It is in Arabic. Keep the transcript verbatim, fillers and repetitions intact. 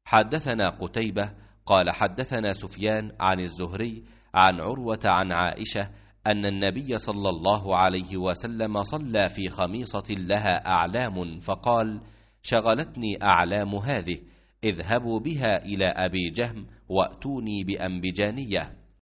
حدثنا قتيبة قال حدثنا سفيان عن الزهري عن عروة عن عائشة أن النبي صلى الله عليه وسلم صلى في خميصة لها أعلام فقال: شغلتني أعلام هذه، اذهبوا بها إلى أبي جهم وأتوني بأنبجانية.